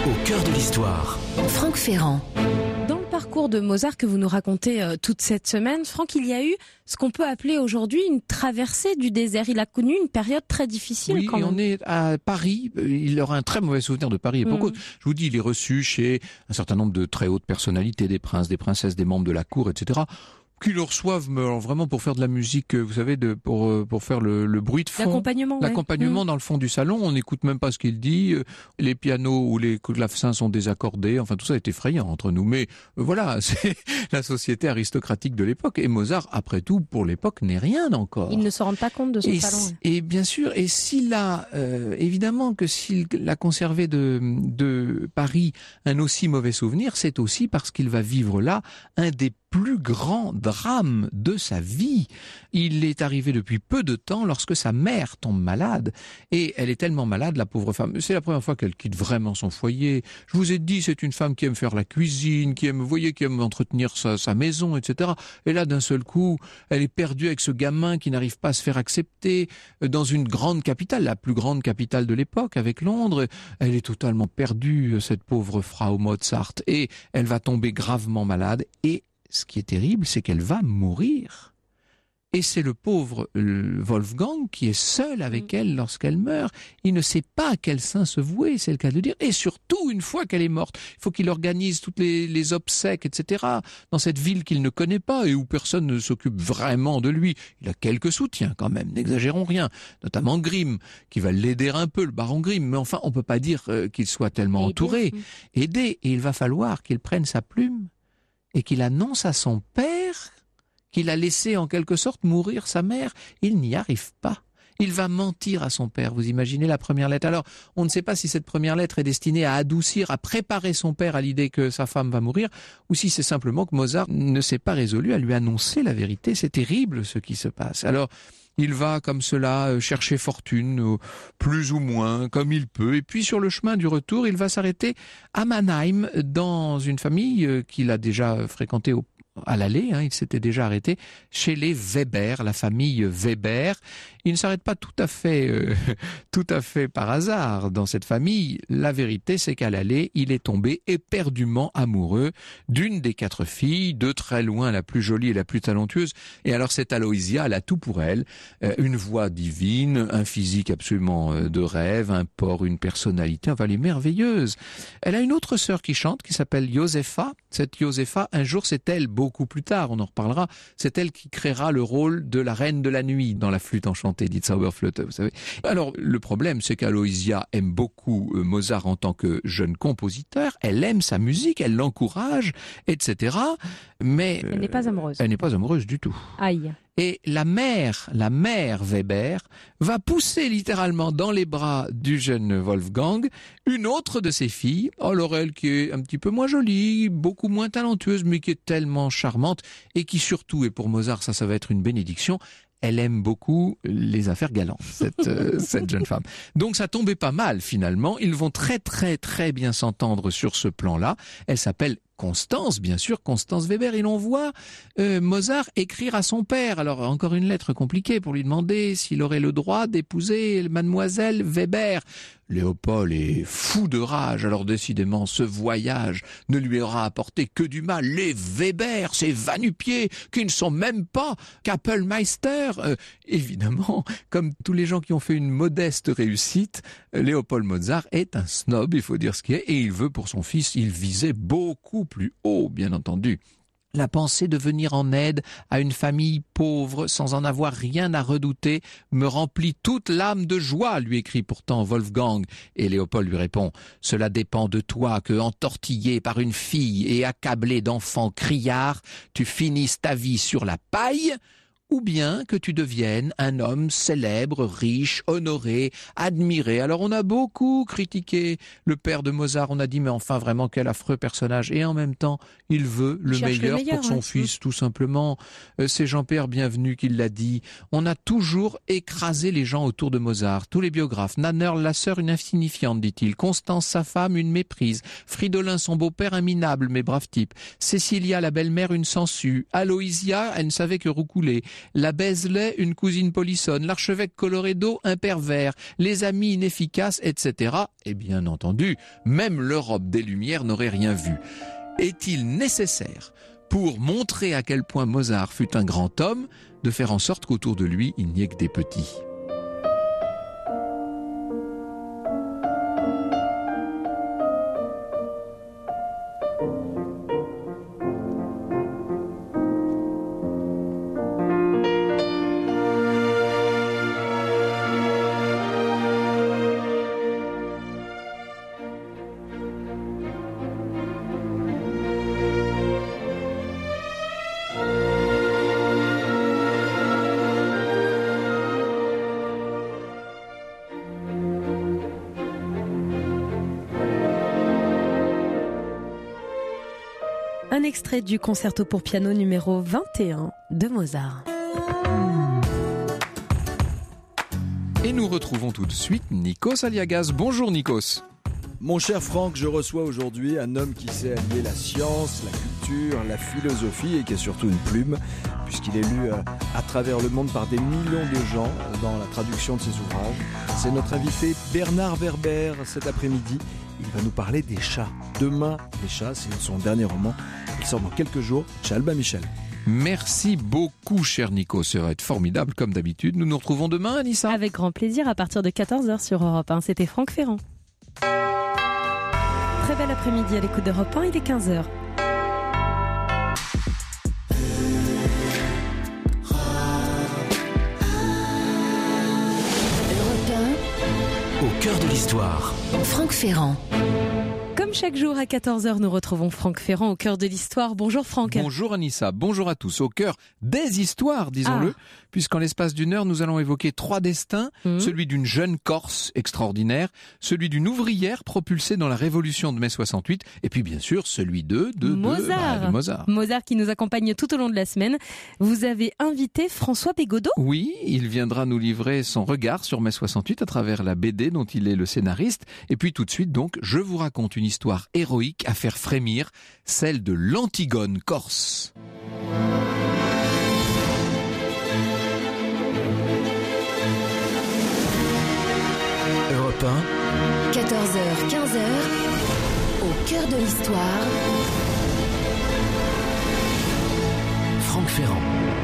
Au cœur de l'histoire. Franck Ferrand. Dans le parcours de Mozart que vous nous racontez toute cette semaine, Franck, il y a eu ce qu'on peut appeler aujourd'hui une traversée du désert. Il a connu une période très difficile quand même. Oui, on est à Paris. Il aura un très mauvais souvenir de Paris. Et pour cause, je vous dis, il est reçu chez un certain nombre de très hautes personnalités, des princes, des princesses, des membres de la cour, etc., qui le reçoivent vraiment pour faire de la musique, vous savez, pour faire le bruit de fond. L'accompagnement dans le fond du salon. On n'écoute même pas ce qu'il dit. Les pianos ou les clavecins sont désaccordés. Enfin, tout ça est effrayant entre nous. Mais voilà, c'est la société aristocratique de l'époque. Et Mozart, après tout, pour l'époque, n'est rien encore. Il ne se rend pas compte de son talent. Et bien sûr, et s'il a, évidemment que s'il a conservé de Paris un aussi mauvais souvenir, c'est aussi parce qu'il va vivre là un des plus grand drame de sa vie. Il est arrivé depuis peu de temps lorsque sa mère tombe malade. Et elle est tellement malade, la pauvre femme. C'est la première fois qu'elle quitte vraiment son foyer. Je vous ai dit, c'est une femme qui aime faire la cuisine, qui aime entretenir sa maison, etc. Et là, d'un seul coup, elle est perdue avec ce gamin qui n'arrive pas à se faire accepter dans une grande capitale, la plus grande capitale de l'époque, avec Londres. Elle est totalement perdue, cette pauvre Frau Mozart. Et elle va tomber gravement malade. Et ce qui est terrible, c'est qu'elle va mourir. Et c'est le pauvre Wolfgang qui est seul avec elle lorsqu'elle meurt. Il ne sait pas à quel saint se vouer, c'est le cas de le dire. Et surtout, une fois qu'elle est morte, il faut qu'il organise toutes les obsèques, etc. dans cette ville qu'il ne connaît pas et où personne ne s'occupe vraiment de lui. Il a quelques soutiens quand même, n'exagérons rien. Notamment Grimm, qui va l'aider un peu, le baron Grimm. Mais enfin, on ne peut pas dire qu'il soit tellement entouré. Aidé. Et il va falloir qu'il prenne sa plume et qu'il annonce à son père qu'il a laissé en quelque sorte mourir sa mère. Il n'y arrive pas. Il va mentir à son père. Vous imaginez la première lettre. Alors, on ne sait pas si cette première lettre est destinée à adoucir, à préparer son père à l'idée que sa femme va mourir, ou si c'est simplement que Mozart ne s'est pas résolu à lui annoncer la vérité. C'est terrible ce qui se passe. Alors, il va comme cela chercher fortune, plus ou moins, comme il peut. Et puis sur le chemin du retour, il va s'arrêter à Mannheim, dans une famille qu'il a déjà fréquentée à l'aller, il s'était déjà arrêté chez les Weber, la famille Weber. Il ne s'arrête pas tout à fait par hasard dans cette famille. La vérité, c'est qu'à l'aller, il est tombé éperdument amoureux d'une des 4 filles, de très loin la plus jolie et la plus talentueuse. Et alors cette Aloysia, elle a tout pour elle. Une voix divine, un physique absolument de rêve, un port, une personnalité, enfin elle est merveilleuse. Elle a une autre sœur qui chante, qui s'appelle Josefa. Cette Josefa, un jour, c'est elle, beaucoup plus tard, on en reparlera, c'est elle qui créera le rôle de la reine de la nuit dans la flûte enchantée, dit Zauberflöte, vous savez. Alors, le problème, c'est qu'Aloysia aime beaucoup Mozart en tant que jeune compositeur, elle aime sa musique, elle l'encourage, etc. Mais elle n'est pas amoureuse. Elle n'est pas amoureuse du tout. Aïe. Et la mère Weber, va pousser littéralement dans les bras du jeune Wolfgang une autre de ses filles, Laurel, qui est un petit peu moins jolie, beaucoup moins talentueuse, mais qui est tellement charmante et qui surtout, et pour Mozart ça va être une bénédiction, elle aime beaucoup les affaires galantes, cette jeune femme. Donc ça tombait pas mal finalement. Ils vont très très très bien s'entendre sur ce plan-là. Elle s'appelle Constance, bien sûr, Constance Weber. Et l'on voit Mozart écrire à son père. Alors encore une lettre compliquée pour lui demander s'il aurait le droit d'épouser mademoiselle Weber. Léopold est fou de rage, alors décidément ce voyage ne lui aura apporté que du mal. Les Weber, ces va-nu-pieds qui ne sont même pas Kapellmeister. Évidemment, comme tous les gens qui ont fait une modeste réussite, Léopold Mozart est un snob, il faut dire ce qui est, et il veut pour son fils, il visait beaucoup plus haut, bien entendu. La pensée de venir en aide à une famille pauvre sans en avoir rien à redouter me remplit toute l'âme de joie, lui écrit pourtant Wolfgang. Et Léopold lui répond « Cela dépend de toi que, entortillé par une fille et accablé d'enfants criards, tu finisses ta vie sur la paille ». Ou bien que tu deviennes un homme célèbre, riche, honoré, admiré. Alors on a beaucoup critiqué le père de Mozart, on a dit mais enfin vraiment quel affreux personnage. Et en même temps, il veut le meilleur pour son fils, tout simplement. C'est Jean-Pierre Bienvenu qui l'a dit. On a toujours écrasé les gens autour de Mozart, tous les biographes. Nannerl, la sœur, une insignifiante, dit-il. Constance, sa femme, une méprise. Fridolin, son beau-père, un minable mais brave type. Cécilia, la belle-mère, une sangsue. Aloysia, elle ne savait que roucouler. la Bézelay une cousine polissonne, l'archevêque Coloredo un pervers, les amis inefficaces, etc. Et bien entendu, même l'Europe des Lumières n'aurait rien vu. Est-il nécessaire, pour montrer à quel point Mozart fut un grand homme, de faire en sorte qu'autour de lui, il n'y ait que des petits ? Un extrait du concerto pour piano numéro 21 de Mozart. Et nous retrouvons tout de suite Nikos Aliagas. Bonjour Nikos. Mon cher Franck, je reçois aujourd'hui un homme qui sait allier la science, la culture, la philosophie et qui a surtout une plume, puisqu'il est lu à travers le monde par des millions de gens dans la traduction de ses ouvrages. C'est notre invité Bernard Werber cet après-midi. Il va nous parler des chats. Demain, les chats, c'est son dernier roman. Il sort dans quelques jours chez Albin Michel. Merci beaucoup, cher Nico. Ça va être formidable, comme d'habitude. Nous nous retrouvons demain, Anissa. Avec grand plaisir, à partir de 14h sur Europe 1. C'était Franck Ferrand. Très bel après-midi à l'écoute d'Europe 1, il est 15h. Au cœur de l'histoire. Franck Ferrand. Comme chaque jour à 14h, nous retrouvons Franck Ferrand au cœur de l'histoire. Bonjour Franck. Bonjour Anissa, bonjour à tous. Au cœur des histoires, disons-le, puisqu'en l'espace d'une heure, nous allons évoquer 3 destins. Celui d'une jeune Corse extraordinaire, celui d'une ouvrière propulsée dans la révolution de mai 68, et puis bien sûr celui de Mozart. Mozart qui nous accompagne tout au long de la semaine. Vous avez invité François Bégodeau. Oui, il viendra nous livrer son regard sur mai 68 à travers la BD dont il est le scénariste. Et puis tout de suite donc, je vous raconte une histoire héroïque à faire frémir, celle de l'Antigone corse. Europe 1. 14h, 15h, au cœur de l'histoire. Franck Ferrand.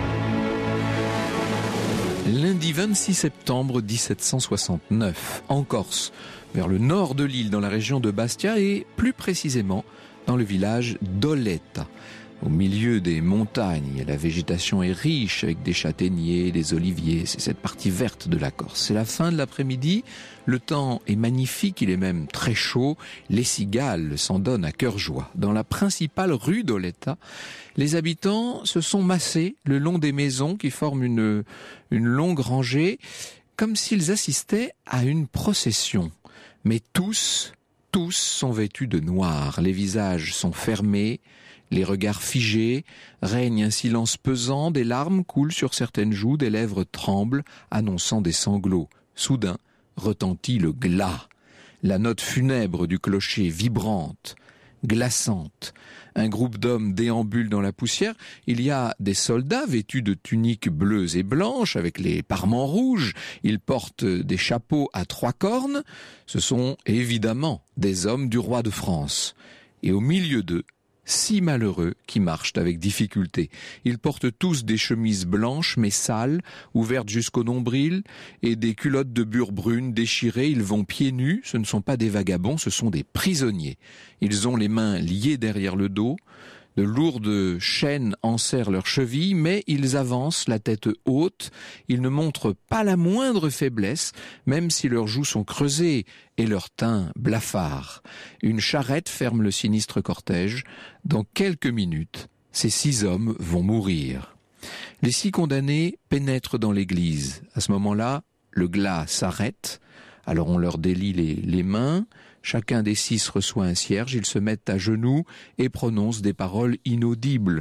Lundi 26 septembre 1769, en Corse, vers le nord de l'île, dans la région de Bastia et plus précisément dans le village d'Oletta. Au milieu des montagnes, la végétation est riche avec des châtaigniers, des oliviers, c'est cette partie verte de la Corse. C'est la fin de l'après-midi, le temps est magnifique, il est même très chaud, les cigales s'en donnent à cœur joie. Dans la principale rue d'Oletta, les habitants se sont massés le long des maisons qui forment une longue rangée, comme s'ils assistaient à une procession. Mais tous sont vêtus de noir, les visages sont fermés, les regards figés, règne un silence pesant, des larmes coulent sur certaines joues, des lèvres tremblent, annonçant des sanglots. Soudain, retentit le glas, la note funèbre du clocher vibrante, glaçante. Un groupe d'hommes déambule dans la poussière. Il y a des soldats vêtus de tuniques bleues et blanches avec les parements rouges. Ils portent des chapeaux à 3 cornes. Ce sont évidemment des hommes du roi de France. Et au milieu d'eux, 6 malheureux qui marchent avec difficulté. Ils portent tous des chemises blanches mais sales, ouvertes jusqu'au nombril, et des culottes de bure brune déchirées. Ils vont pieds nus, ce ne sont pas des vagabonds, ce sont des prisonniers. Ils ont les mains liées derrière le dos, de lourdes chaînes enserrent leurs chevilles, mais ils avancent la tête haute, ils ne montrent pas la moindre faiblesse, même si leurs joues sont creusées et leur teint blafard. Une charrette ferme le sinistre cortège. Dans quelques minutes, ces 6 hommes vont mourir. Les 6 condamnés pénètrent dans l'église. À ce moment-là, le glas s'arrête. Alors on leur délie les mains. Chacun des 6 reçoit un cierge. Ils se mettent à genoux et prononcent des paroles inaudibles.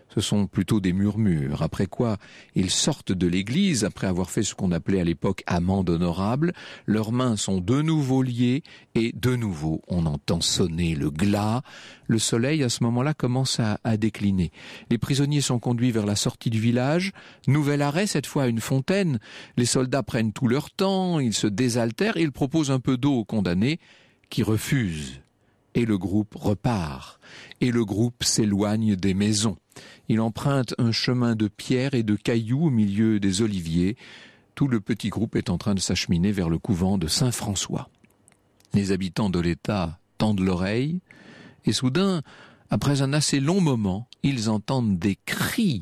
ce sont plutôt des murmures, après quoi ils sortent de l'église, après avoir fait ce qu'on appelait à l'époque amende honorable, leurs mains sont de nouveau liées, et de nouveau on entend sonner le glas. Le soleil à ce moment-là commence à décliner. Les prisonniers sont conduits vers la sortie du village, nouvel arrêt, cette fois à une fontaine. Les soldats prennent tout leur temps, ils se désaltèrent, ils proposent un peu d'eau aux condamnés, qui refusent. Et le groupe repart, et le groupe s'éloigne des maisons. Il emprunte un chemin de pierre et de cailloux au milieu des oliviers. Tout le petit groupe est en train de s'acheminer vers le couvent de Saint-François. Les habitants de l'État tendent l'oreille, et soudain, après un assez long moment, ils entendent des cris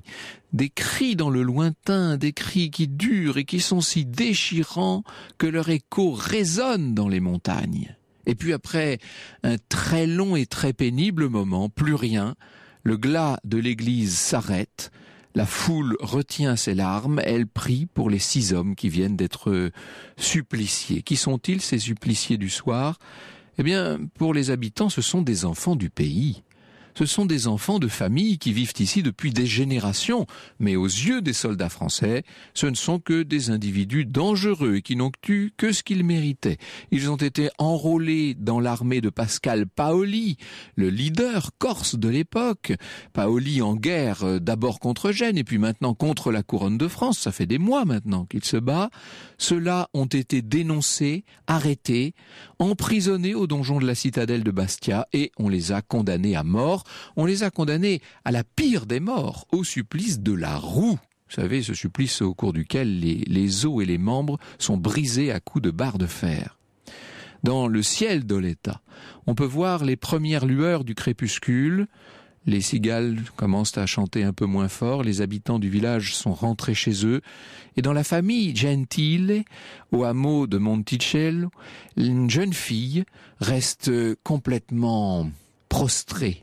dans le lointain, des cris qui durent et qui sont si déchirants que leur écho résonne dans les montagnes. Et puis après un très long et très pénible moment, plus rien, le glas de l'église s'arrête, la foule retient ses larmes, elle prie pour les 6 hommes qui viennent d'être suppliciés. Qui sont-ils, ces suppliciés du soir ? Eh bien, pour les habitants, ce sont des enfants du pays. Ce sont des enfants de famille qui vivent ici depuis des générations, mais aux yeux des soldats français, ce ne sont que des individus dangereux et qui n'ont eu que ce qu'ils méritaient. Ils ont été enrôlés dans l'armée de Pascal Paoli, le leader corse de l'époque. Paoli en guerre d'abord contre Gênes et puis maintenant contre la couronne de France. Ça fait des mois maintenant qu'il se bat. Ceux-là ont été dénoncés, arrêtés, emprisonnés au donjon de la citadelle de Bastia et on les a condamnés à mort. On les a condamnés à la pire des morts, au supplice de la roue. Vous savez, ce supplice au cours duquel les os et les membres sont brisés à coups de barres de fer. Dans le ciel de l'État, on peut voir les premières lueurs du crépuscule. Les cigales commencent à chanter un peu moins fort, les habitants du village sont rentrés chez eux. Et dans la famille Gentile, au hameau de Monticello, une jeune fille reste complètement prostrée,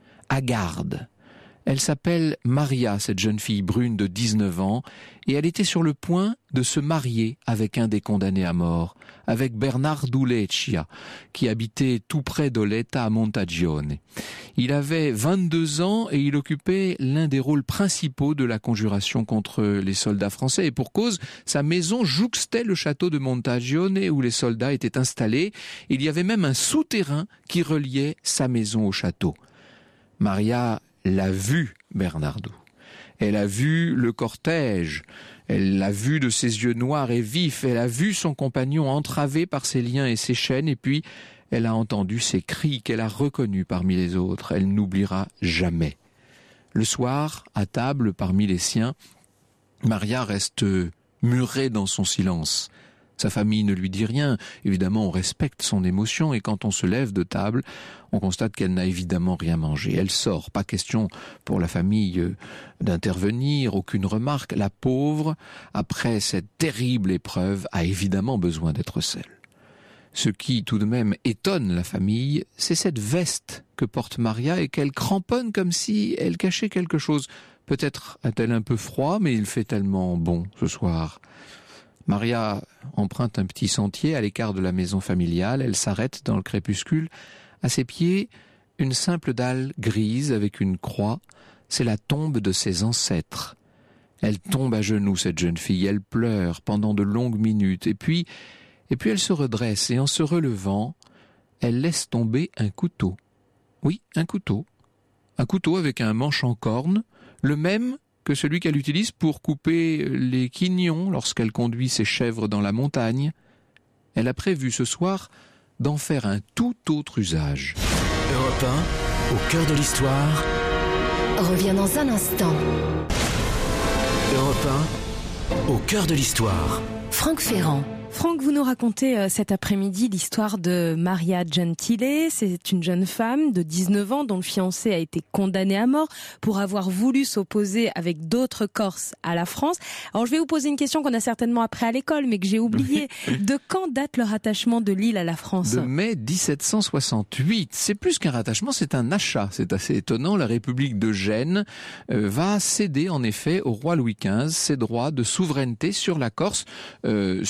hagarde. Elle s'appelle Maria, cette jeune fille brune de 19 ans, et elle était sur le point de se marier avec un des condamnés à mort, avec Bernardo Leccia, qui habitait tout près d'Oletta à Montagione. Il avait 22 ans et il occupait l'un des rôles principaux de la conjuration contre les soldats français. Et pour cause, sa maison jouxtait le château de Montagione où les soldats étaient installés. Il y avait même un souterrain qui reliait sa maison au château. Maria l'a vu, Bernardo. Elle a vu le cortège, elle l'a vu de ses yeux noirs et vifs, elle a vu son compagnon entravé par ses liens et ses chaînes, et puis elle a entendu ses cris qu'elle a reconnus parmi les autres. Elle n'oubliera jamais. Le soir, à table parmi les siens, Maria reste murée dans son silence. Sa famille ne lui dit rien. Évidemment, on respecte son émotion et quand on se lève de table, on constate qu'elle n'a évidemment rien mangé. Elle sort, pas question pour la famille d'intervenir, aucune remarque. La pauvre, après cette terrible épreuve, a évidemment besoin d'être seule. Ce qui, tout de même, étonne la famille, c'est cette veste que porte Maria et qu'elle cramponne comme si elle cachait quelque chose. Peut-être a-t-elle un peu froid, mais il fait tellement bon ce soir. Maria emprunte un petit sentier à l'écart de la maison familiale. Elle s'arrête dans le crépuscule. À ses pieds, une simple dalle grise avec une croix. C'est la tombe de ses ancêtres. Elle tombe à genoux, cette jeune fille. Elle pleure pendant de longues minutes. Et puis elle se redresse et en se relevant, elle laisse tomber un couteau. Oui, un couteau. Un couteau avec un manche en corne, le même que celui qu'elle utilise pour couper les quignons lorsqu'elle conduit ses chèvres dans la montagne. Elle a prévu ce soir d'en faire un tout autre usage. Europe 1, au cœur de l'histoire. Revient dans un instant. Europe 1, au cœur de l'histoire. Franck Ferrand. Franck, vous nous racontez cet après-midi l'histoire de Maria Gentile. C'est une jeune femme de 19 ans dont le fiancé a été condamné à mort pour avoir voulu s'opposer avec d'autres Corses à la France. Alors je vais vous poser une question qu'on a certainement appris à l'école mais que j'ai oubliée. De quand date le rattachement de l'île à la France ? De mai 1768. C'est plus qu'un rattachement, c'est un achat. C'est assez étonnant. La République de Gênes va céder en effet au roi Louis XV ses droits de souveraineté sur la Corse, ce qui soulage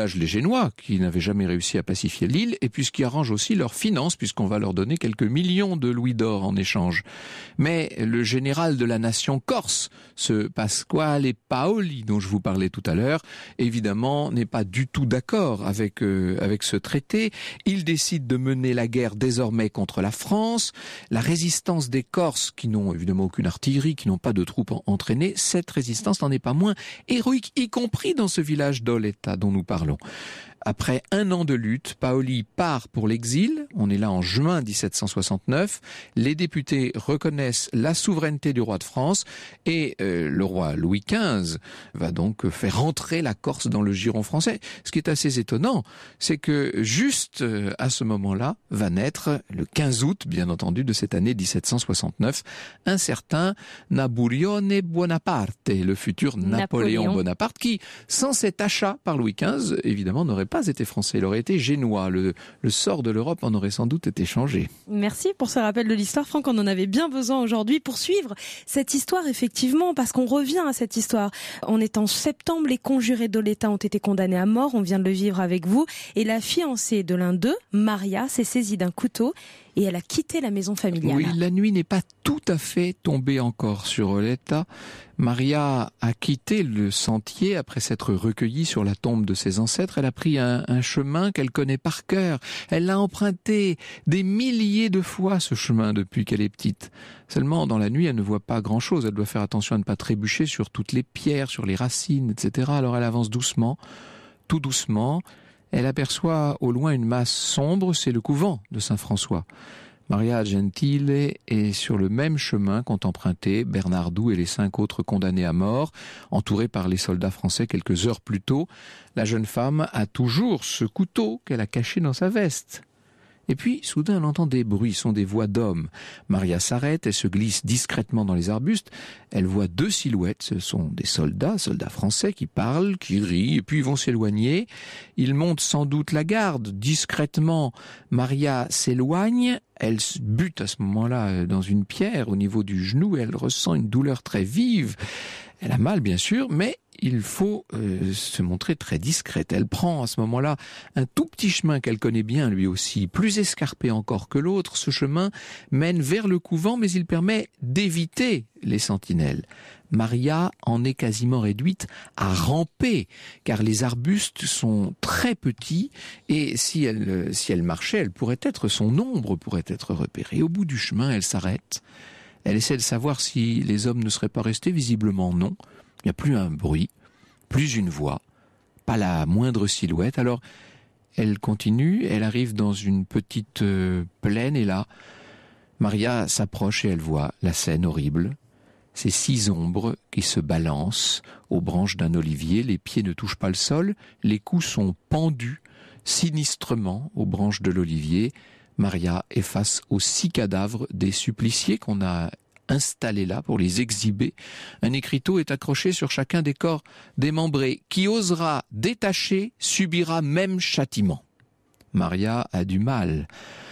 soulage les Génois, qui n'avaient jamais réussi à pacifier l'île, et puis ce qui arrange aussi leurs finances, puisqu'on va leur donner quelques millions de louis d'or en échange. Mais le général de la nation corse, ce Pasquale Paoli, dont je vous parlais tout à l'heure, évidemment n'est pas du tout d'accord avec ce traité. Il décide de mener la guerre désormais contre la France. La résistance des Corses, qui n'ont évidemment aucune artillerie, qui n'ont pas de troupes entraînées, cette résistance n'en est pas moins héroïque, y compris dans ce village d'Oletta dont nous parlons. Après 1 an de lutte, Paoli part pour l'exil. On est là en juin 1769. Les députés reconnaissent la souveraineté du roi de France et le roi Louis XV va donc faire entrer la Corse dans le giron français. Ce qui est assez étonnant, c'est que juste à ce moment-là va naître, le 15 août bien entendu de cette année 1769, un certain Napoleone Bonaparte, le futur Napoléon Bonaparte, qui, sans cet achat par Louis XV, évidemment n'aurait pas été français, il aurait été génois. Le sort de l'Europe en aurait sans doute été changé. Merci pour ce rappel de l'histoire, Franck. On en avait bien besoin aujourd'hui pour suivre cette histoire, effectivement, parce qu'on revient à cette histoire. On est en septembre, les conjurés d'Oletta ont été condamnés à mort, on vient de le vivre avec vous, et la fiancée de l'un d'eux, Maria, s'est saisie d'un couteau et elle a quitté la maison familiale. Oui, la nuit n'est pas tout à fait tombée encore sur Oletta. Maria a quitté le sentier après s'être recueillie sur la tombe de ses ancêtres. Elle a pris un chemin qu'elle connaît par cœur. Elle l'a emprunté des milliers de fois, ce chemin, depuis qu'elle est petite. Seulement, dans la nuit, elle ne voit pas grand-chose. Elle doit faire attention à ne pas trébucher sur toutes les pierres, sur les racines, etc. Alors elle avance doucement, tout doucement. Elle aperçoit au loin une masse sombre, c'est le couvent de Saint-François. Maria Gentile est sur le même chemin qu'ont emprunté Bernardou et les 5 autres condamnés à mort, entourés par les soldats français quelques heures plus tôt. La jeune femme a toujours ce couteau qu'elle a caché dans sa veste. Et puis, soudain, elle entend des bruits, ce sont des voix d'hommes. Maria s'arrête, elle se glisse discrètement dans les arbustes. Elle voit 2 silhouettes, ce sont des soldats français qui parlent, qui rient, et puis ils vont s'éloigner. Ils montent sans doute la garde, discrètement. Maria s'éloigne, elle bute à ce moment-là dans une pierre au niveau du genou, et elle ressent une douleur très vive. Elle a mal, bien sûr, mais il faut se montrer très discrète. Elle prend à ce moment-là un tout petit chemin qu'elle connaît bien lui aussi, plus escarpé encore que l'autre. Ce chemin mène vers le couvent, mais il permet d'éviter les sentinelles. Maria en est quasiment réduite à ramper, car les arbustes sont très petits, et si elle marchait, elle pourrait être, son ombre pourrait être repérée. Au bout du chemin, elle s'arrête. Elle essaie de savoir si les hommes ne seraient pas restés. Visiblement non. Il n'y a plus un bruit, plus une voix, pas la moindre silhouette. Alors, elle continue, elle arrive dans une petite plaine, et là, Maria s'approche et elle voit la scène horrible. Ces 6 ombres qui se balancent aux branches d'un olivier, les pieds ne touchent pas le sol, les coups sont pendus sinistrement aux branches de l'olivier. Maria est face aux 6 cadavres des suppliciés qu'on a installés là pour les exhiber. Un écriteau est accroché sur chacun des corps démembrés. Qui osera détacher subira même châtiment. Maria a du mal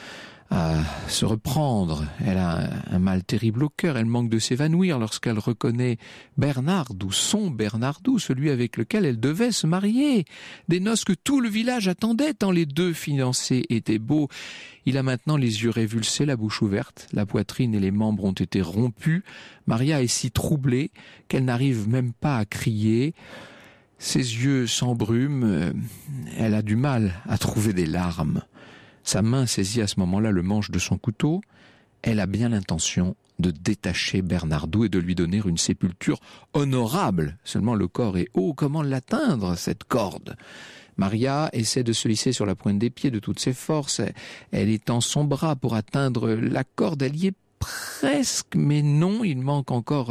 à se reprendre. Elle a un mal terrible au cœur. Elle manque de s'évanouir lorsqu'elle reconnaît Bernardou, son Bernardou, celui avec lequel elle devait se marier. Des noces que tout le village attendait tant les 2 fiancés étaient beaux. Il a maintenant les yeux révulsés, la bouche ouverte, la poitrine et les membres ont été rompus. Maria est si troublée qu'elle n'arrive même pas à crier. Ses yeux s'embrument. Elle a du mal à trouver des larmes. Sa main saisit à ce moment-là le manche de son couteau. Elle a bien l'intention de détacher Bernardou et de lui donner une sépulture honorable. Seulement le corps est haut, comment l'atteindre, cette corde ? Maria essaie de se hisser sur la pointe des pieds de toutes ses forces. Elle étend son bras pour atteindre la corde, elle y est presque, mais non, il manque encore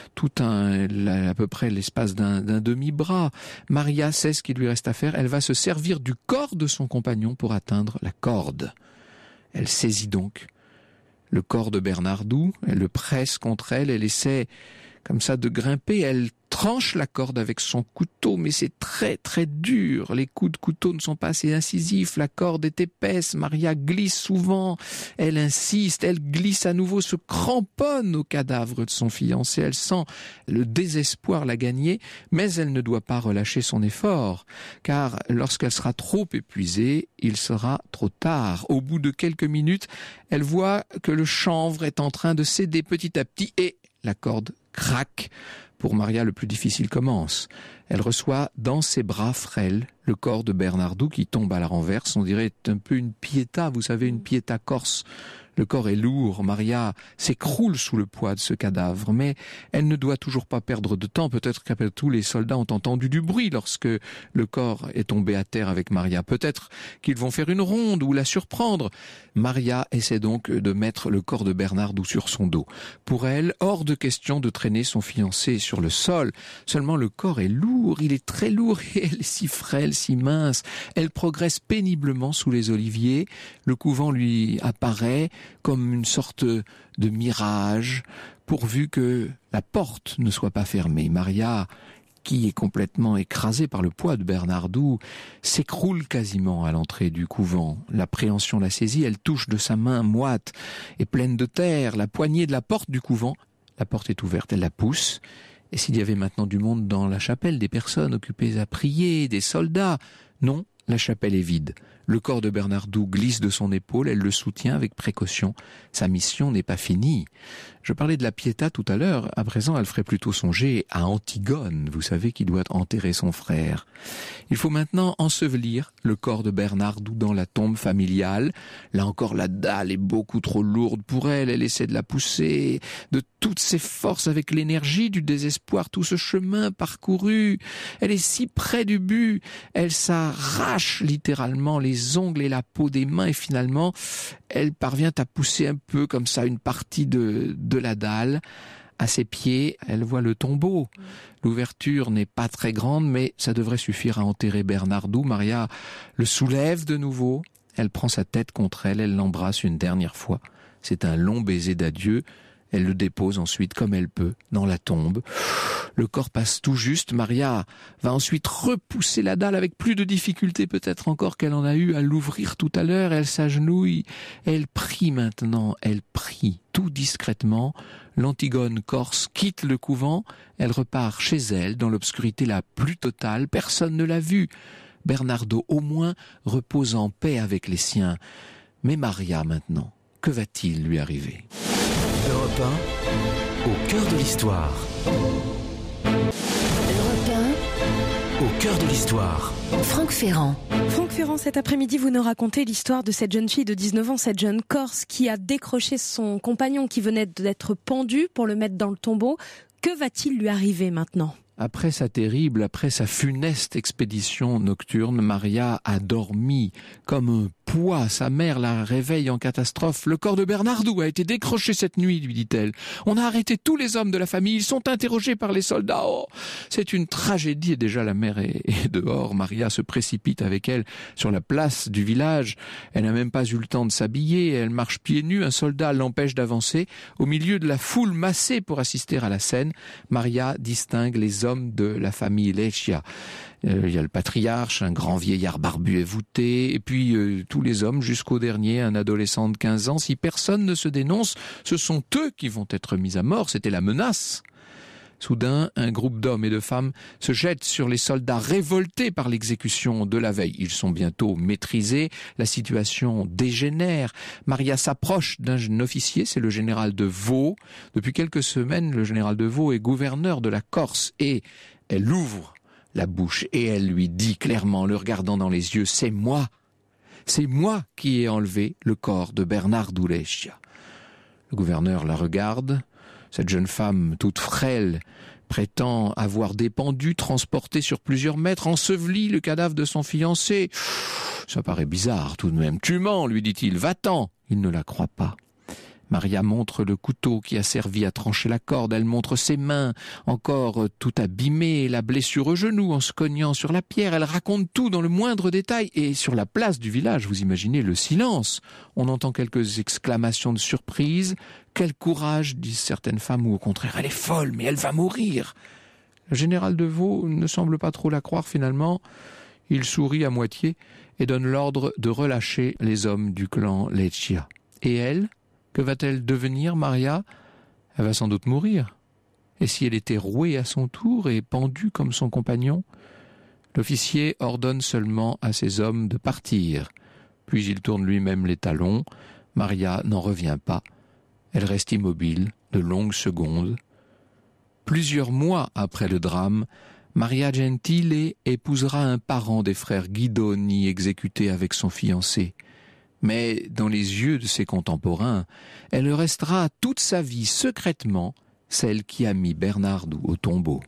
à peu près l'espace d'un demi-bras. Maria sait ce qu'il lui reste à faire. Elle va se servir du corps de son compagnon pour atteindre la corde. Elle saisit donc le corps de Bernardou, elle le presse contre elle, elle essaie comme ça de grimper, elle tranche la corde avec son couteau, mais c'est très très dur. Les coups de couteau ne sont pas assez incisifs, la corde est épaisse, Maria glisse souvent, elle insiste, elle glisse à nouveau, se cramponne au cadavre de son fiancé, elle sent le désespoir la gagner, mais elle ne doit pas relâcher son effort, car lorsqu'elle sera trop épuisée, il sera trop tard. Au bout de quelques minutes, elle voit que le chanvre est en train de céder petit à petit et la corde craque. Pour Maria, le plus difficile commence. Elle reçoit dans ses bras frêles le corps de Bernardou qui tombe à la renverse. On dirait un peu une pietà, vous savez, une pietà corse. Le corps est lourd, Maria s'écroule sous le poids de ce cadavre, mais elle ne doit toujours pas perdre de temps. Peut-être qu'après tout, les soldats ont entendu du bruit lorsque le corps est tombé à terre avec Maria. Peut-être qu'ils vont faire une ronde ou la surprendre. Maria essaie donc de mettre le corps de Bernardou sur son dos. Pour elle, hors de question de traîner son fiancé sur le sol. Seulement le corps est lourd, il est très lourd et elle est si frêle, si mince. Elle progresse péniblement sous les oliviers. Le couvent lui apparaît comme une sorte de mirage, pourvu que la porte ne soit pas fermée. Maria, qui est complètement écrasée par le poids de Bernardou, s'écroule quasiment à l'entrée du couvent. L'appréhension la saisit, elle touche de sa main moite et pleine de terre la poignée de la porte du couvent. La porte est ouverte, elle la pousse. Et s'il y avait maintenant du monde dans la chapelle, des personnes occupées à prier, des soldats? Non, la chapelle est vide. Le corps de Bernardou glisse de son épaule, elle le soutient avec précaution. Sa mission n'est pas finie. Je parlais de la Pietà tout à l'heure, à présent elle ferait plutôt songer à Antigone, vous savez, qui doit enterrer son frère. Il faut maintenant ensevelir le corps de Bernardou dans la tombe familiale. Là encore, la dalle est beaucoup trop lourde pour elle, elle essaie de la pousser de toutes ses forces avec l'énergie du désespoir, tout ce chemin parcouru. Elle est si près du but, elle s'arrache littéralement les ongles et la peau des mains et finalement, elle parvient à pousser un peu comme ça une partie de la dalle. À ses pieds, elle voit le tombeau. L'ouverture n'est pas très grande, mais ça devrait suffire à enterrer Bernardou. Maria le soulève de nouveau. Elle prend sa tête contre elle, elle l'embrasse une dernière fois. C'est un long baiser d'adieu. Elle le dépose ensuite comme elle peut dans la tombe. Le corps passe tout juste. Maria va ensuite repousser la dalle avec plus de difficulté peut-être encore qu'elle en a eu à l'ouvrir tout à l'heure. Elle s'agenouille. Elle prie maintenant. Elle prie tout discrètement. L'Antigone corse quitte le couvent. Elle repart chez elle dans l'obscurité la plus totale. Personne ne l'a vue. Bernardo au moins repose en paix avec les siens. Mais Maria maintenant, que va-t-il lui arriver ? Europe 1, au cœur de l'histoire. Europe 1, Au cœur de l'histoire. Franck Ferrand. Franck Ferrand, cet après-midi, vous nous racontez l'histoire de cette jeune fille de 19 ans, cette jeune Corse qui a décroché son compagnon qui venait d'être pendu pour le mettre dans le tombeau. Que va-t-il lui arriver maintenant ? Après sa funeste expédition nocturne, Maria a dormi comme un poids. Sa mère la réveille en catastrophe. Le corps de Bernardou a été décroché cette nuit, lui dit-elle. On a arrêté tous les hommes de la famille. Ils sont interrogés par les soldats. Oh, c'est une tragédie. Et déjà la mère est dehors. Maria se précipite avec elle sur la place du village. Elle n'a même pas eu le temps de s'habiller. Elle marche pieds nus. Un soldat l'empêche d'avancer. Au milieu de la foule massée pour assister à la scène, Maria distingue les hommes de la famille Leccia. Il y a le patriarche, un grand vieillard barbu et voûté, et puis tous les hommes jusqu'au dernier, un adolescent de 15 ans. Si personne ne se dénonce, ce sont eux qui vont être mis à mort. C'était la menace. Soudain, un groupe d'hommes et de femmes se jette sur les soldats révoltés par l'exécution de la veille. Ils sont bientôt maîtrisés, la situation dégénère. Maria s'approche d'un officier, c'est le général de Vaud. Depuis quelques semaines, le général de Vaud est gouverneur de la Corse et elle ouvre la bouche et elle lui dit clairement, le regardant dans les yeux, c'est moi qui ai enlevé le corps de Bernardou Leccia. Le gouverneur la regarde. Cette jeune femme, toute frêle, prétend avoir dépendu, transporté sur plusieurs mètres, enseveli le cadavre de son fiancé. Ça paraît bizarre tout de même. Tu mens, lui dit-il, va-t'en. Il ne la croit pas. Maria montre le couteau qui a servi à trancher la corde. Elle montre ses mains, encore tout abîmées, la blessure au genou en se cognant sur la pierre. Elle raconte tout dans le moindre détail. Et sur la place du village, vous imaginez le silence. On entend quelques exclamations de surprise. Quel courage, disent certaines femmes, ou au contraire, elle est folle, mais elle va mourir. Le général de Vaux ne semble pas trop la croire finalement. Il sourit à moitié et donne l'ordre de relâcher les hommes du clan Leccia. Et elle, que va-t-elle devenir, Maria ? Elle va sans doute mourir. Et si elle était rouée à son tour et pendue comme son compagnon ? L'officier ordonne seulement à ses hommes de partir. Puis il tourne lui-même les talons. Maria n'en revient pas. Elle reste immobile de longues secondes. Plusieurs mois après le drame, Maria Gentile épousera un parent des frères Guidoni exécuté avec son fiancé. Mais dans les yeux de ses contemporains, elle restera toute sa vie secrètement celle qui a mis Bernardo au tombeau.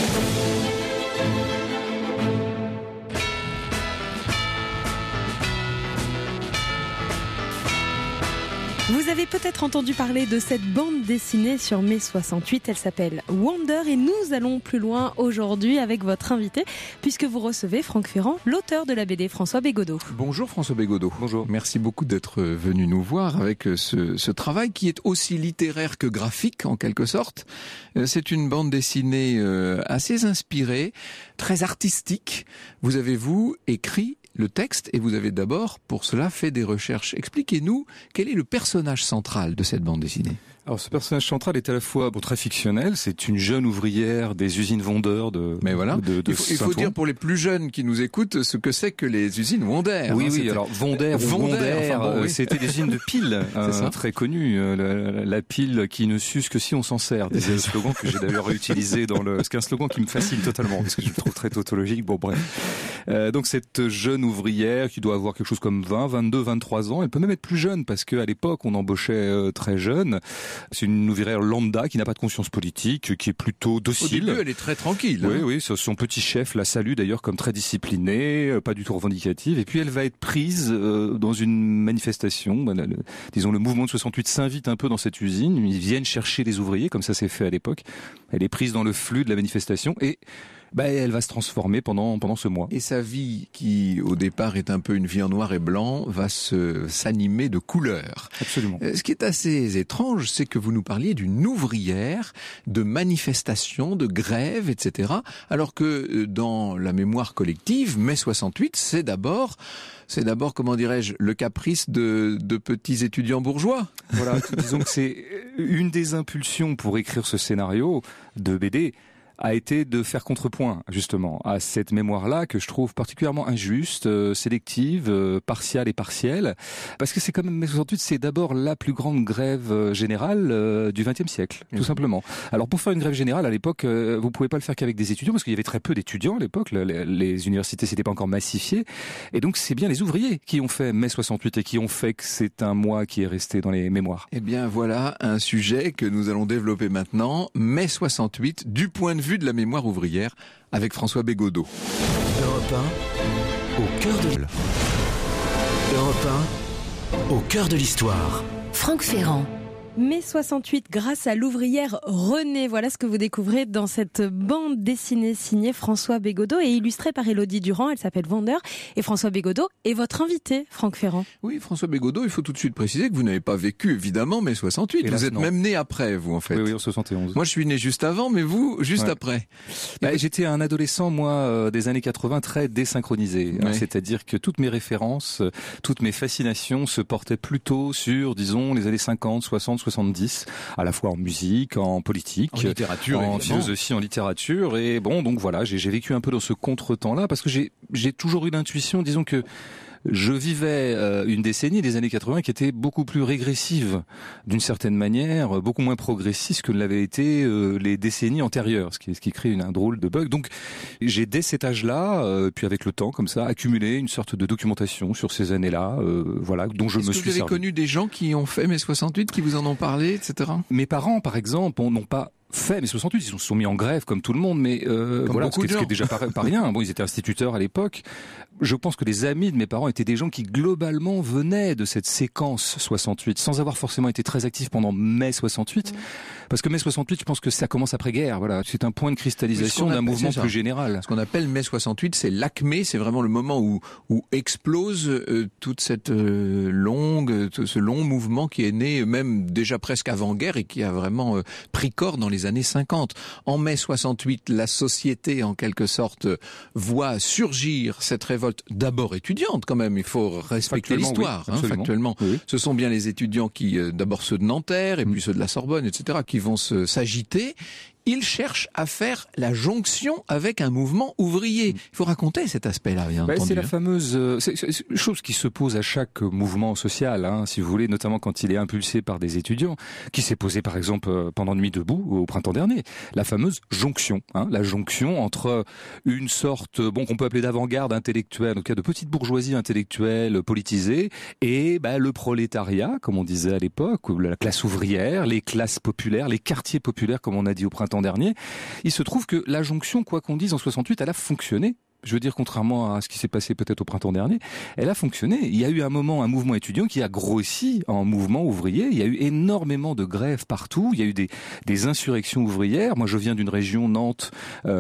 Vous avez peut-être entendu parler de cette bande dessinée sur mai 68, elle s'appelle Wonder et nous allons plus loin aujourd'hui avec votre invité puisque vous recevez Franck Ferrand, l'auteur de la BD François Bégodeau. Bonjour François Bégodeau. Bonjour. Merci beaucoup d'être venu nous voir avec ce travail qui est aussi littéraire que graphique en quelque sorte. C'est une bande dessinée assez inspirée, très artistique. Vous avez écrit le texte et vous avez d'abord pour cela fait des recherches. Expliquez-nous quel est le personnage central de cette bande dessinée. Alors ce personnage central est à la fois très fictionnel, c'est une jeune ouvrière des usines Wonder de Mais voilà, il faut dire pour les plus jeunes qui nous écoutent ce que c'est que les usines Wonder. Oui, alors Wonder, c'était des usines de piles, très connues. La pile qui ne s'use que si on s'en sert. C'est un slogan que j'ai d'ailleurs réutilisé c'est un slogan qui me fascine totalement parce que je le trouve très tautologique. Bon bref. Donc cette jeune ouvrière qui doit avoir quelque chose comme 20, 22, 23 ans, elle peut même être plus jeune parce qu'à l'époque on embauchait très jeune. C'est une ouvrière lambda qui n'a pas de conscience politique, qui est plutôt docile. Au début, elle est très tranquille. Oui, son petit chef la salue d'ailleurs comme très disciplinée, pas du tout revendicative. Et puis elle va être prise dans une manifestation. Disons, le mouvement de 68 s'invite un peu dans cette usine. Ils viennent chercher les ouvriers, comme ça s'est fait à l'époque. Elle est prise dans le flux de la manifestation et elle va se transformer pendant ce mois. Et sa vie, qui au départ est un peu une vie en noir et blanc, va s'animer de couleurs. Absolument. Ce qui est assez étrange, c'est que vous nous parliez d'une ouvrière, de manifestations, de grèves, etc. Alors que dans la mémoire collective, mai 68, c'est d'abord, comment dirais-je, le caprice de petits étudiants bourgeois. Voilà, disons que c'est une des impulsions pour écrire ce scénario de BD, a été de faire contrepoint justement à cette mémoire-là que je trouve particulièrement injuste, sélective, partiale et partielle, parce que c'est quand même mai 68, c'est d'abord la plus grande grève générale du XXe siècle, tout simplement. Alors pour faire une grève générale à l'époque, vous pouvez pas le faire qu'avec des étudiants, parce qu'il y avait très peu d'étudiants à l'époque, les universités s'étaient pas encore massifiées, et donc c'est bien les ouvriers qui ont fait mai 68 et qui ont fait que c'est un mois qui est resté dans les mémoires. Eh bien voilà un sujet que nous allons développer maintenant, mai 68, du point de vue de la mémoire ouvrière avec François Bégodeau. Europe 1, au cœur de Europe 1, au cœur de l'histoire. Franck Ferrand. Mai 68, grâce à l'ouvrière Renée. Voilà ce que vous découvrez dans cette bande dessinée signée François Bégodeau et illustrée par Élodie Durand. Elle s'appelle Wonder. Et François Bégodeau est votre invité, Franck Ferrand. Oui, François Bégodeau, il faut tout de suite préciser que vous n'avez pas vécu, évidemment, mai 68. Hélas, vous êtes même né après, vous, en fait. Oui, en 71. Moi, je suis né juste avant, mais vous, juste après. J'étais un adolescent, moi, des années 80, très désynchronisé. Oui. C'est-à-dire que toutes mes références, toutes mes fascinations se portaient plutôt sur, disons, les années 50, 60, 70, à la fois en musique, en politique, en littérature, en évidemment. philosophie, en littérature. Et bon, donc voilà, j'ai vécu un peu dans ce contretemps-là parce que j'ai toujours eu l'intuition, disons que je vivais une décennie des années 80 qui était beaucoup plus régressive d'une certaine manière, beaucoup moins progressiste que ne l'avaient été les décennies antérieures, ce qui crée un drôle de bug. Donc j'ai dès cet âge-là, puis avec le temps comme ça, accumulé une sorte de documentation sur ces années-là, voilà, dont je me suis servi. Est-ce que vous avez connu des gens qui ont fait mai 68, qui vous en ont parlé, etc. Mes parents, par exemple, n'ont pas fait, mais 68, ils se sont mis en grève comme tout le monde, mais voilà, ce qui est déjà pas rien. Bon, ils étaient instituteurs à l'époque. Je pense que les amis de mes parents étaient des gens qui globalement venaient de cette séquence 68, sans avoir forcément été très actifs pendant mai 68. Parce que mai 68, je pense que ça commence après-guerre. Voilà, c'est un point de cristallisation d'un mouvement plus général. Ce qu'on appelle mai 68, c'est l'acmé, c'est vraiment le moment où explose toute cette ce long mouvement qui est né même déjà presque avant-guerre et qui a vraiment pris corps dans les les années 50. En mai 68, la société, en quelque sorte, voit surgir cette révolte d'abord étudiante quand même. Il faut respecter l'histoire, oui, factuellement. Oui. Ce sont bien les étudiants qui, d'abord ceux de Nanterre et puis ceux de la Sorbonne, etc., qui vont s'agiter. Il cherche à faire la jonction avec un mouvement ouvrier. Il faut raconter cet aspect-là, bien entendu. C'est la fameuse chose qui se pose à chaque mouvement social, si vous voulez, notamment quand il est impulsé par des étudiants, qui s'est posé par exemple pendant Nuit debout au printemps dernier. La fameuse jonction, la jonction entre une sorte, qu'on peut appeler d'avant-garde intellectuelle, en tout cas de petite bourgeoisie intellectuelle politisée, et le prolétariat, comme on disait à l'époque, ou la classe ouvrière, les classes populaires, les quartiers populaires, comme on a dit au printemps dernier. Il se trouve que la jonction, quoi qu'on dise en 68, elle a fonctionné. Je veux dire, contrairement à ce qui s'est passé peut-être au printemps dernier, elle a fonctionné. Il y a eu un mouvement étudiant qui a grossi en mouvement ouvrier. Il y a eu énormément de grèves partout. Il y a eu des insurrections ouvrières. Moi, je viens d'une région, Nantes,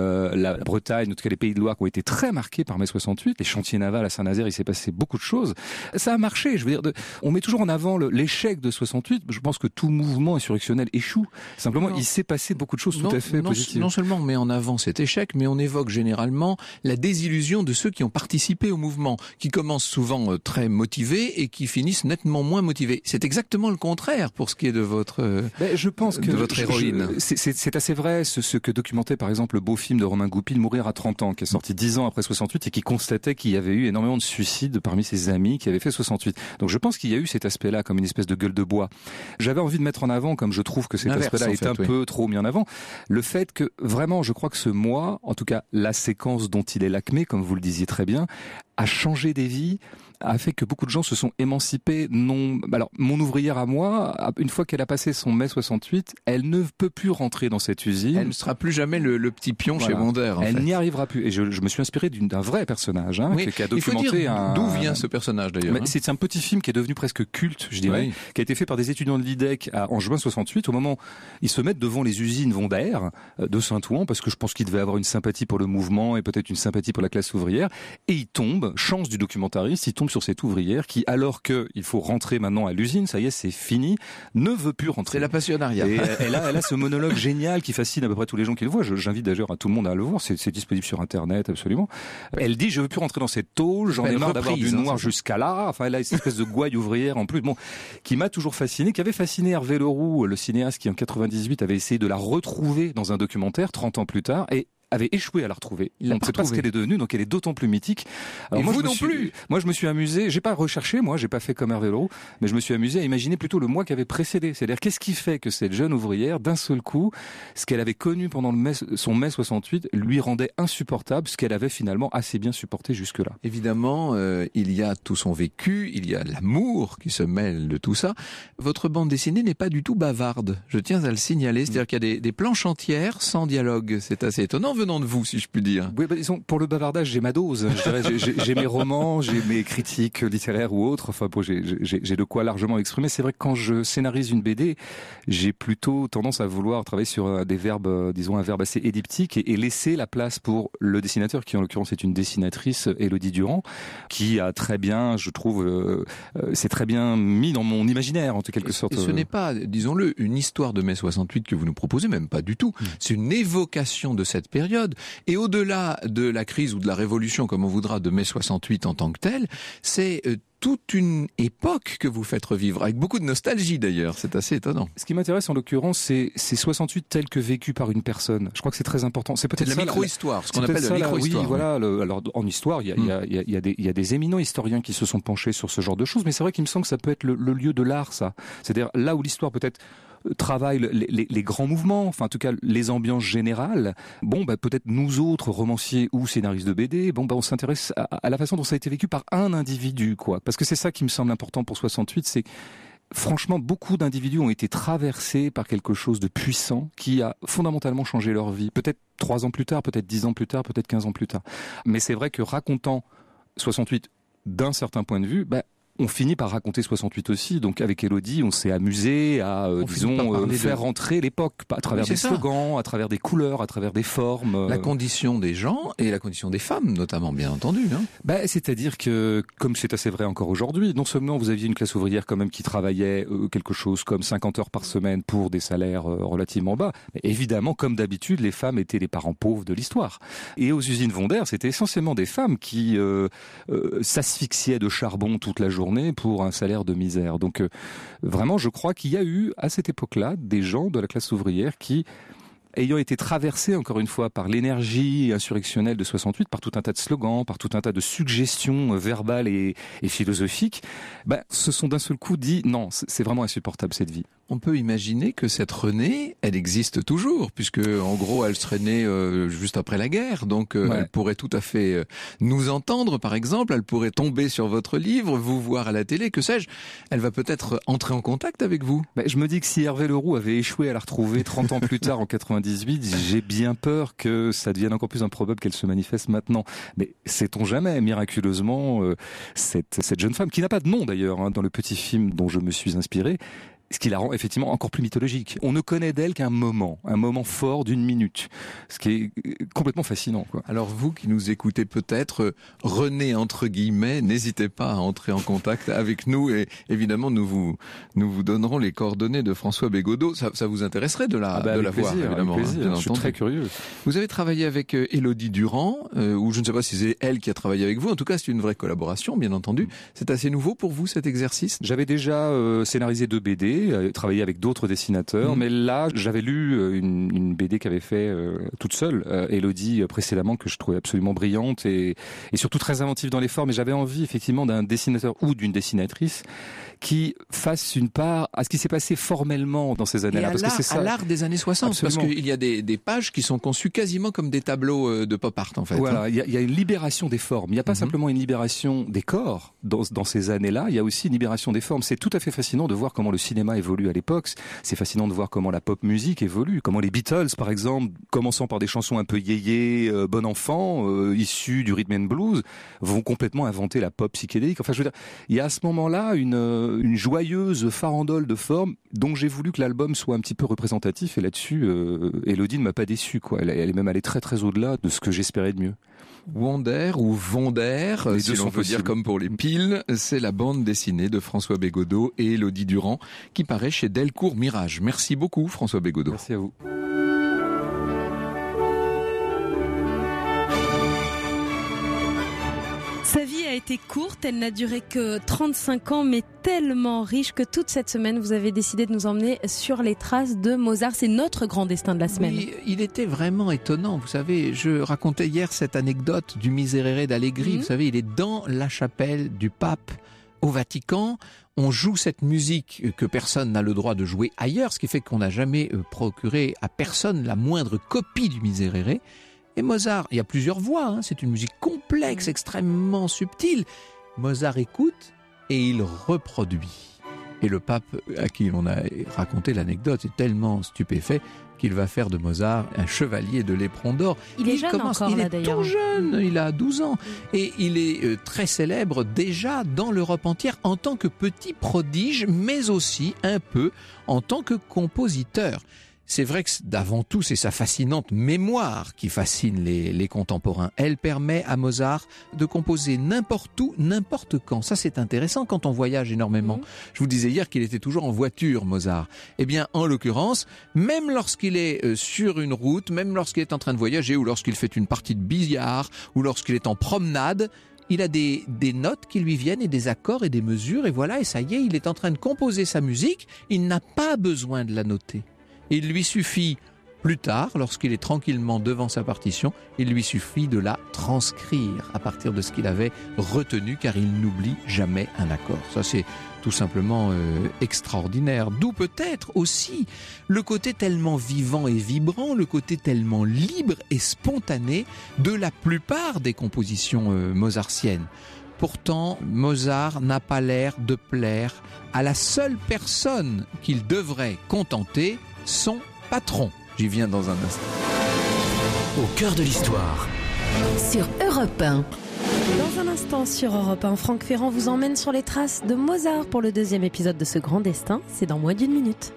la Bretagne, en tout cas les Pays de Loire, qui ont été très marqués par mai 68. Les chantiers navals à Saint-Nazaire, il s'est passé beaucoup de choses. Ça a marché. Je veux dire, on met toujours en avant l'échec de 68. Je pense que tout mouvement insurrectionnel échoue. Simplement, il s'est passé beaucoup de choses tout à fait positives. Non seulement on met en avant cet échec, mais on évoque généralement la désillusion de ceux qui ont participé au mouvement, qui commencent souvent très motivés et qui finissent nettement moins motivés. C'est exactement le contraire pour ce qui est de votre je pense que votre héroïne. C'est assez vrai ce que documentait par exemple le beau film de Romain Goupil, Mourir à 30 ans, qui est sorti 10 ans après 68 et qui constatait qu'il y avait eu énormément de suicides parmi ses amis qui avaient fait 68. Donc je pense qu'il y a eu cet aspect-là comme une espèce de gueule de bois. J'avais envie de mettre en avant, comme je trouve que cet aspect-là est un peu trop mis en avant, le fait que vraiment je crois que ce mois, en tout cas la séquence dont il est l'acmé, comme vous le disiez très bien, a changé des vies, a fait que beaucoup de gens se sont émancipés. Alors, mon ouvrière à moi, une fois qu'elle a passé son mai 68, elle ne peut plus rentrer dans cette usine. Elle ne sera plus jamais le petit pion chez Bonder. Elle n'y arrivera plus. Et je me suis inspiré d'un vrai personnage, qui a documenté d'où vient ce personnage d'ailleurs. C'est un petit film qui est devenu presque culte, je dirais, qui a été fait par des étudiants de l'IDEC en juin 68, au moment où ils se mettent devant les usines Bonder de Saint-Ouen, parce que je pense qu'ils devaient avoir une sympathie pour le mouvement et peut-être une sympathie pour la classe ouvrière. Et ils tombent, chance du documentariste, ils tombent sur cette ouvrière qui, alors qu'il faut rentrer maintenant à l'usine, ça y est, c'est fini, ne veut plus rentrer. C'est la passionnariat. Et elle a ce monologue génial qui fascine à peu près tous les gens qui le voient. J'invite d'ailleurs à tout le monde à le voir, c'est disponible sur Internet, absolument. Elle dit, je veux plus rentrer dans cette tôle, j'en ai marre d'avoir du noir jusqu'à là. Enfin, elle a cette espèce de gouaille ouvrière en plus, qui m'a toujours fasciné, qui avait fasciné Hervé Leroux, le cinéaste qui en 98 avait essayé de la retrouver dans un documentaire 30 ans plus tard, et avait échoué à la retrouver. On ne sait pas ce qu'elle est devenue, donc elle est d'autant plus mythique. Alors moi, je me suis amusé, j'ai pas recherché, j'ai pas fait comme Hervé Leroux, mais je me suis amusé à imaginer plutôt le mois qui avait précédé. C'est-à-dire, qu'est-ce qui fait que cette jeune ouvrière, d'un seul coup, ce qu'elle avait connu pendant son mai 68, lui rendait insupportable, ce qu'elle avait finalement assez bien supporté jusque-là. Évidemment, il y a tout son vécu, il y a l'amour qui se mêle de tout ça. Votre bande dessinée n'est pas du tout bavarde, je tiens à le signaler, c'est-à-dire qu'il y a des planches entières sans dialogue. C'est assez étonnant venant de vous, si je puis dire. Oui, disons, pour le bavardage, j'ai ma dose. J'ai mes romans, j'ai mes critiques littéraires ou autres. Enfin, j'ai de quoi largement exprimer. C'est vrai que quand je scénarise une BD, j'ai plutôt tendance à vouloir travailler sur des verbes, disons, un verbe assez édiptique et laisser la place pour le dessinateur, qui en l'occurrence est une dessinatrice, Élodie Durand, qui a très bien, je trouve, c'est très bien mis dans mon imaginaire, en quelque sorte. Et ce n'est pas, disons-le, une histoire de mai 68 que vous nous proposez, même pas du tout. C'est une évocation de cette période. Et au-delà de la crise ou de la révolution, comme on voudra, de mai 68 en tant que telle, c'est toute une époque que vous faites revivre, avec beaucoup de nostalgie d'ailleurs, c'est assez étonnant. Ce qui m'intéresse en l'occurrence, c'est 68 tel que vécu par une personne. Je crois que c'est très important. C'est peut-être la micro-histoire, ce qu'on appelle la micro-histoire. Oui, voilà. Alors en histoire, il y a des éminents historiens qui se sont penchés sur ce genre de choses, mais c'est vrai qu'il me semble que ça peut être le lieu de l'art, ça. C'est-à-dire là où l'histoire peut-être travaille les grands mouvements, enfin en tout cas les ambiances générales. Peut-être nous autres romanciers ou scénaristes de BD, on s'intéresse à la façon dont ça a été vécu par un individu, quoi. Parce que c'est ça qui me semble important pour 68, c'est franchement, beaucoup d'individus ont été traversés par quelque chose de puissant qui a fondamentalement changé leur vie. Peut-être 3 ans plus tard, peut-être 10 ans plus tard, peut-être 15 ans plus tard. Mais c'est vrai que racontant 68 d'un certain point de vue, on finit par raconter 68 aussi. Donc avec Élodie, on s'est amusé à, faire rentrer l'époque à travers des slogans, à travers des couleurs, à travers des formes. La condition des gens et la condition des femmes, notamment, bien entendu. C'est-à-dire que, comme c'est assez vrai encore aujourd'hui, non seulement vous aviez une classe ouvrière quand même qui travaillait quelque chose comme 50 heures par semaine pour des salaires relativement bas, mais évidemment, comme d'habitude, les femmes étaient les parents pauvres de l'histoire. Et aux usines Wonder, c'était essentiellement des femmes qui s'asphyxiaient de charbon toute la journée pour un salaire de misère. Donc vraiment, je crois qu'il y a eu à cette époque-là des gens de la classe ouvrière qui, ayant été traversés encore une fois par l'énergie insurrectionnelle de 68, par tout un tas de slogans, par tout un tas de suggestions verbales et philosophiques, se sont d'un seul coup dit non, c'est vraiment insupportable cette vie. On peut imaginer que cette Renée, elle existe toujours, puisque en gros elle serait née juste après la guerre, donc elle pourrait tout à fait nous entendre par exemple, elle pourrait tomber sur votre livre, vous voir à la télé, que sais-je, elle va peut-être entrer en contact avec vous. Je me dis que si Hervé Leroux avait échoué à la retrouver 30 ans plus tard en 98, j'ai bien peur que ça devienne encore plus improbable qu'elle se manifeste maintenant. Mais sait-on jamais, miraculeusement, cette jeune femme, qui n'a pas de nom d'ailleurs dans le petit film dont je me suis inspiré, ce qui la rend effectivement encore plus mythologique. On ne connaît d'elle qu'un moment fort d'une minute, ce qui est complètement fascinant, quoi. Alors vous qui nous écoutez peut-être, Renée entre guillemets, n'hésitez pas à entrer en contact avec nous et évidemment nous vous donnerons les coordonnées de François Bégodeau. Ça vous intéresserait de la voir, évidemment. Avec plaisir, je suis très curieux. Vous avez travaillé avec Élodie Durand, ou je ne sais pas si c'est elle qui a travaillé avec vous. En tout cas, c'est une vraie collaboration, bien entendu. C'est assez nouveau pour vous cet exercice. J'avais déjà scénarisé 2 BD. Travaillé avec d'autres dessinateurs, mais là j'avais lu une BD qu'avait fait toute seule Élodie précédemment, que je trouvais absolument brillante et surtout très inventive dans les formes, et j'avais envie effectivement d'un dessinateur ou d'une dessinatrice qui fasse une part à ce qui s'est passé formellement dans ces années-là. Parce que c'est ça. À l'art des années 60, absolument. Parce qu'il y a des pages qui sont conçues quasiment comme des tableaux de pop art, en fait. Voilà, il y a une libération des formes. Il n'y a pas simplement une libération des corps dans ces années-là, il y a aussi une libération des formes. C'est tout à fait fascinant de voir comment le cinéma évolue à l'époque. C'est fascinant de voir comment la pop musique évolue, comment les Beatles, par exemple, commençant par des chansons un peu yéyé, bon enfant, issues du rhythm and blues, vont complètement inventer la pop psychédélique. Enfin, je veux dire, il y a à ce moment-là une joyeuse farandole de formes dont j'ai voulu que l'album soit un petit peu représentatif, et là-dessus, Élodie ne m'a pas déçu, quoi. Elle est même allée très très au-delà de ce que j'espérais de mieux. Wonder ou Vonder, si l'on peut dire comme pour les piles, c'est la bande dessinée de François Bégodeau et Élodie Durand qui paraît chez Delcourt Mirage. Merci beaucoup François Bégodeau. Merci à vous. Sa vie a été courte, elle n'a duré que 35 ans, mais tellement riche que toute cette semaine, vous avez décidé de nous emmener sur les traces de Mozart. C'est notre grand destin de la semaine. Oui, il était vraiment étonnant. Vous savez, je racontais hier cette anecdote du Miserere d'Allegri. Vous savez, il est dans la chapelle du pape au Vatican. On joue cette musique que personne n'a le droit de jouer ailleurs, ce qui fait qu'on n'a jamais procuré à personne la moindre copie du Miserere. Et Mozart, il y a plusieurs voix, c'est une musique complexe, extrêmement subtile. Mozart écoute et il reproduit. Et le pape à qui on a raconté l'anecdote est tellement stupéfait qu'il va faire de Mozart un chevalier de l'éperon d'or. Il est jeune encore, il là, est d'ailleurs. tout jeune, il a 12 ans. Et il est très célèbre déjà dans l'Europe entière en tant que petit prodige, mais aussi un peu en tant que compositeur. C'est vrai que d'avant tout, c'est sa fascinante mémoire qui fascine les contemporains. Elle permet à Mozart de composer n'importe où, n'importe quand. Ça, c'est intéressant quand on voyage énormément. Je vous disais hier qu'il était toujours en voiture, Mozart. Eh bien, en l'occurrence, même lorsqu'il est sur une route, même lorsqu'il est en train de voyager, ou lorsqu'il fait une partie de billard, ou lorsqu'il est en promenade, il a des notes qui lui viennent et des accords et des mesures, et voilà, et ça y est, il est en train de composer sa musique. Il n'a pas besoin de la noter. Il lui suffit, plus tard, lorsqu'il est tranquillement devant sa partition, il lui suffit de la transcrire à partir de ce qu'il avait retenu, car il n'oublie jamais un accord. Ça, c'est tout simplement extraordinaire. D'où peut-être aussi le côté tellement vivant et vibrant, le côté tellement libre et spontané de la plupart des compositions mozartiennes. Pourtant, Mozart n'a pas l'air de plaire à la seule personne qu'il devrait contenter, son patron. J'y viens dans un instant. Au cœur de l'histoire. Sur Europe 1. Dans un instant sur Europe 1, Franck Ferrand vous emmène sur les traces de Mozart pour le 2e épisode de ce grand destin. C'est dans moins d'1 minute.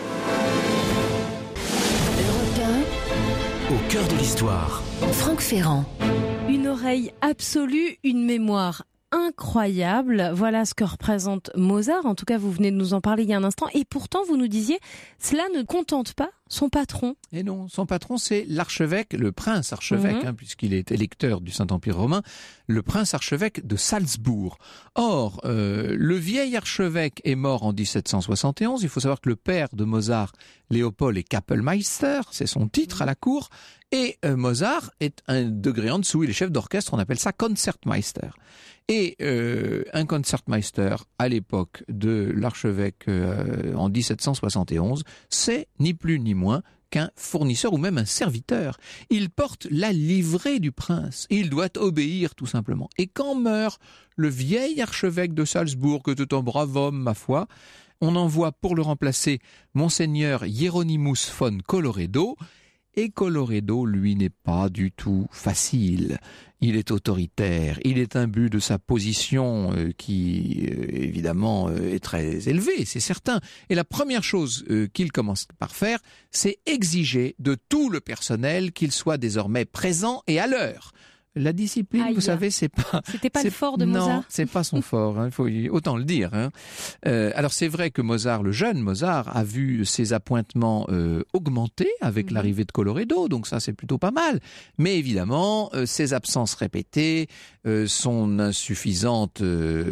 Europe Au cœur de l'histoire. 1, Franck Ferrand. Une oreille absolue, une mémoire incroyable. Voilà ce que représente Mozart. En tout cas, vous venez de nous en parler il y a un instant. Et pourtant, vous nous disiez, cela ne contente pas son patron. Et non, son patron, c'est l'archevêque, le prince archevêque, puisqu'il est électeur du Saint-Empire romain, le prince archevêque de Salzbourg. Or, le vieil archevêque est mort en 1771. Il faut savoir que le père de Mozart, Léopold, est Kapellmeister, c'est son titre à la cour. Et Mozart est un degré en dessous, il est chef d'orchestre, on appelle ça Concertmeister. Et un Concertmeister, à l'époque de l'archevêque en 1771, c'est ni plus ni moins qu'un fournisseur ou même un serviteur. Il porte la livrée du prince. Il doit obéir tout simplement. Et quand meurt le vieil archevêque de Salzbourg, que tout un brave homme, ma foi, on envoie pour le remplacer Monseigneur Hieronymus von Colloredo. Et Colloredo, lui, n'est pas du tout facile. Il est autoritaire, il est imbu de sa position qui, évidemment, est très élevée, c'est certain. Et la première chose qu'il commence par faire, c'est exiger de tout le personnel qu'il soit désormais présent et à l'heure. La discipline, vous savez, c'était pas le fort de Mozart. Non, c'est pas son fort. Il faut autant le dire. Alors c'est vrai que Mozart, le jeune Mozart, a vu ses appointements augmenter avec l'arrivée de Colloredo, donc ça c'est plutôt pas mal. Mais évidemment, ses absences répétées, son insuffisante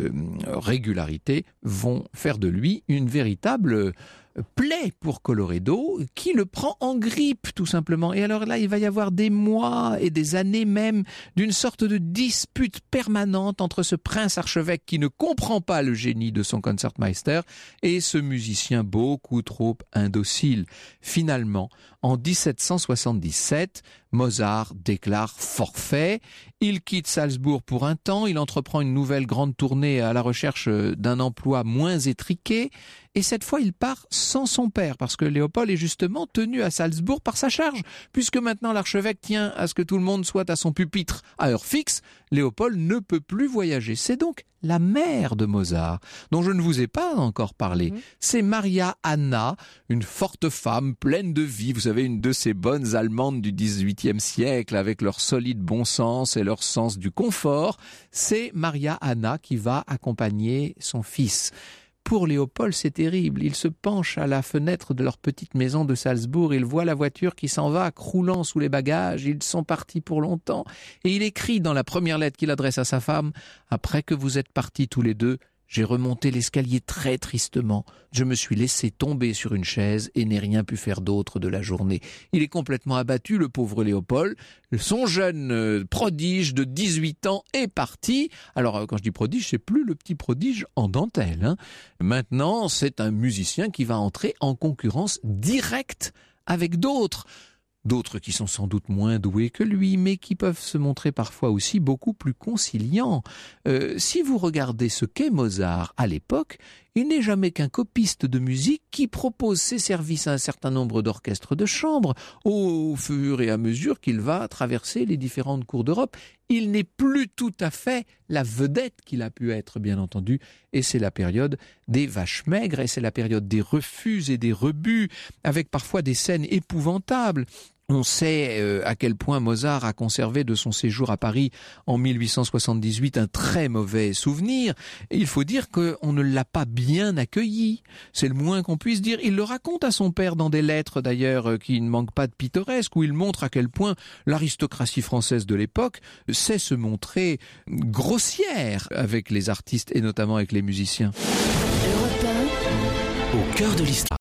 régularité vont faire de lui une véritable plaît pour Colloredo, qui le prend en grippe tout simplement. Et alors là, il va y avoir des mois et des années même d'une sorte de dispute permanente entre ce prince archevêque qui ne comprend pas le génie de son Concertmeister et ce musicien beaucoup trop indocile. Finalement, en 1777, Mozart déclare forfait. Il quitte Salzbourg pour un temps, il entreprend une nouvelle grande tournée à la recherche d'un emploi moins étriqué. Et cette fois, il part sans son père, parce que Léopold est justement tenu à Salzbourg par sa charge. Puisque maintenant l'archevêque tient à ce que tout le monde soit à son pupitre à heure fixe, Léopold ne peut plus voyager. C'est donc la mère de Mozart, dont je ne vous ai pas encore parlé. C'est Maria Anna, une forte femme pleine de vie. Vous savez, une de ces bonnes Allemandes du XVIIIe siècle, avec leur solide bon sens et leur sens du confort. C'est Maria Anna qui va accompagner son fils. Pour Léopold, c'est terrible. Il se penche à la fenêtre de leur petite maison de Salzbourg. Il voit la voiture qui s'en va, croulant sous les bagages. Ils sont partis pour longtemps. Et il écrit dans la première lettre qu'il adresse à sa femme, « Après que vous êtes partis tous les deux, j'ai remonté l'escalier très tristement. Je me suis laissé tomber sur une chaise et n'ai rien pu faire d'autre de la journée. » Il est complètement abattu, le pauvre Léopold. Son jeune prodige de 18 ans est parti. Alors, quand je dis prodige, c'est plus le petit prodige en dentelle. Maintenant, c'est un musicien qui va entrer en concurrence directe avec d'autres. D'autres qui sont sans doute moins doués que lui, mais qui peuvent se montrer parfois aussi beaucoup plus conciliants. Si vous regardez ce qu'est Mozart à l'époque, il n'est jamais qu'un copiste de musique qui propose ses services à un certain nombre d'orchestres de chambre au fur et à mesure qu'il va traverser les différentes cours d'Europe. Il n'est plus tout à fait la vedette qu'il a pu être, bien entendu, et c'est la période des vaches maigres, et c'est la période des refus et des rebuts, avec parfois des scènes épouvantables. On sait à quel point Mozart a conservé de son séjour à Paris en 1878 un très mauvais souvenir. Et il faut dire qu'on ne l'a pas bien accueilli. C'est le moins qu'on puisse dire. Il le raconte à son père dans des lettres d'ailleurs qui ne manquent pas de pittoresques, où il montre à quel point l'aristocratie française de l'époque sait se montrer grossière avec les artistes et notamment avec les musiciens. Au cœur de l'histoire.